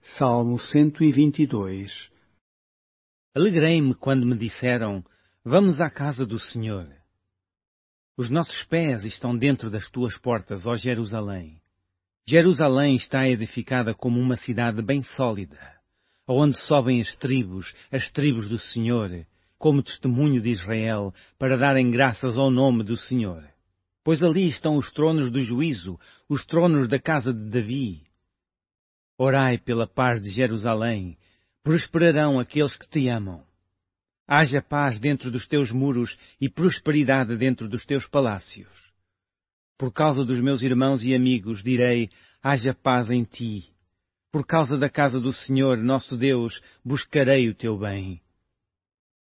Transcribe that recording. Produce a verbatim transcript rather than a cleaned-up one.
Salmo cento e vinte e dois. Alegrei-me quando me disseram: vamos à casa do Senhor. Os nossos pés estão dentro das tuas portas, ó Jerusalém. Jerusalém está edificada como uma cidade bem sólida, aonde sobem as tribos, as tribos do Senhor, como testemunho de Israel, para darem graças ao nome do Senhor. Pois ali estão os tronos do juízo, os tronos da casa de Davi. Orai pela paz de Jerusalém, prosperarão aqueles que te amam. Haja paz dentro dos teus muros e prosperidade dentro dos teus palácios. Por causa dos meus irmãos e amigos, direi, haja paz em ti. Por causa da casa do Senhor, nosso Deus, buscarei o teu bem.